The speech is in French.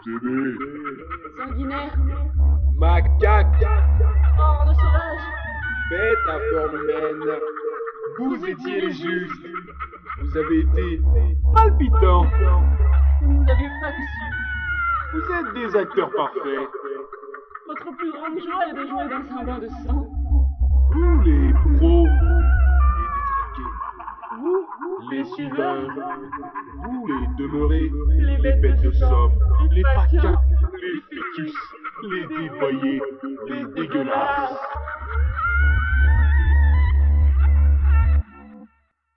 Bébé. Sanguinaire. Macaque. Hors de sauvage. Bête à forme humaine. Vous étiez les justes. Vous avez été palpitants. Vous avez réussi. Vous êtes des acteurs parfaits. Votre plus grande joie est de jouer dans un bain de sang. Vous les pros, les détraqués, Vous, les suiveurs, vous les demeurés, Les les bêtes de somme, les faquins, faquins, les fœtus, les dévoyés, les dégueulasses.